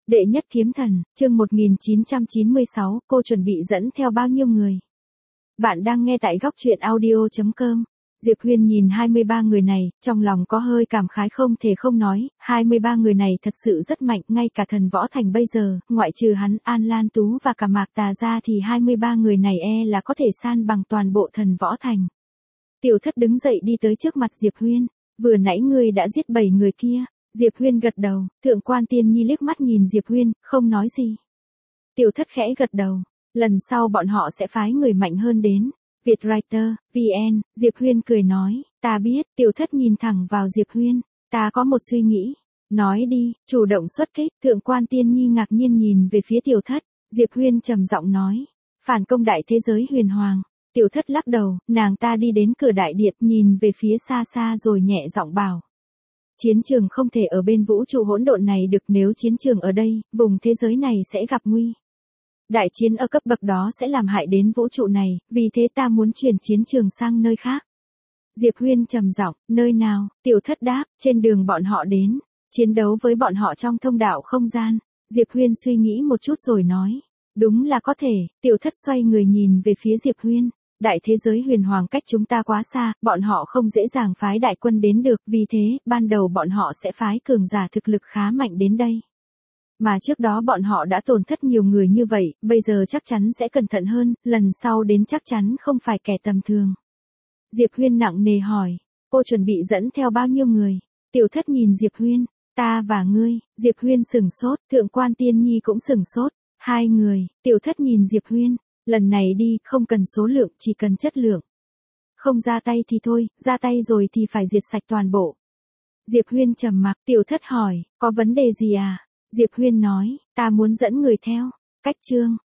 Đệ nhất kiếm thần, chương 1996, cô chuẩn bị dẫn theo bao nhiêu người? Bạn đang nghe tại góc truyện audio.com. Diệp Huyên nhìn 23 người này, trong lòng có hơi cảm khái không thể không nói, 23 người này thật sự rất mạnh, ngay cả thần võ thành bây giờ, ngoại trừ hắn, An Lan Tú và cả Mạc Tà ra thì 23 người này là có thể san bằng toàn bộ thần võ thành. Tiểu Thất đứng dậy đi tới trước mặt Diệp Huyên, vừa nãy ngươi đã giết 7 người kia. Diệp Huyên gật đầu, Thượng Quan Tiên Nhi liếc mắt nhìn Diệp Huyên, không nói gì. Tiểu Thất khẽ gật đầu, lần sau bọn họ sẽ phái người mạnh hơn đến. Vietwriter, VN, Diệp Huyên cười nói, ta biết. Tiểu Thất nhìn thẳng vào Diệp Huyên, ta có một suy nghĩ. Nói đi, chủ động xuất kích. Thượng Quan Tiên Nhi ngạc nhiên nhìn về phía Tiểu Thất, Diệp Huyên trầm giọng nói, phản công đại thế giới huyền hoàng. Tiểu Thất lắc đầu, nàng ta đi đến cửa đại điện nhìn về phía xa xa rồi nhẹ giọng bảo. Chiến trường không thể ở bên vũ trụ hỗn độn này được, nếu chiến trường ở đây, vùng thế giới này sẽ gặp nguy. Đại chiến ở cấp bậc đó sẽ làm hại đến vũ trụ này, vì thế ta muốn chuyển chiến trường sang nơi khác. Diệp Huyên trầm giọng, nơi nào? Tiểu Thất đáp, trên đường bọn họ đến, chiến đấu với bọn họ trong thông đạo không gian. Diệp Huyên suy nghĩ một chút rồi nói, đúng là có thể. Tiểu Thất xoay người nhìn về phía Diệp Huyên. Đại thế giới huyền hoàng cách chúng ta quá xa, bọn họ không dễ dàng phái đại quân đến được, vì thế, ban đầu bọn họ sẽ phái cường giả thực lực khá mạnh đến đây. Mà trước đó bọn họ đã tổn thất nhiều người như vậy, bây giờ chắc chắn sẽ cẩn thận hơn, lần sau đến chắc chắn không phải kẻ tầm thường. Diệp Huyên nặng nề hỏi, cô chuẩn bị dẫn theo bao nhiêu người? Tiểu Thất nhìn Diệp Huyên, ta và ngươi. Diệp Huyên sửng sốt, Thượng Quan Tiên Nhi cũng sửng sốt, 2 người. Tiểu Thất nhìn Diệp Huyên. Lần này đi, không cần số lượng, chỉ cần chất lượng. Không ra tay thì thôi, ra tay rồi thì phải diệt sạch toàn bộ. Diệp Huyên trầm mặc. Tiểu Thất hỏi, có vấn đề gì à? Diệp Huyên nói, ta muốn dẫn người theo. Cách chương.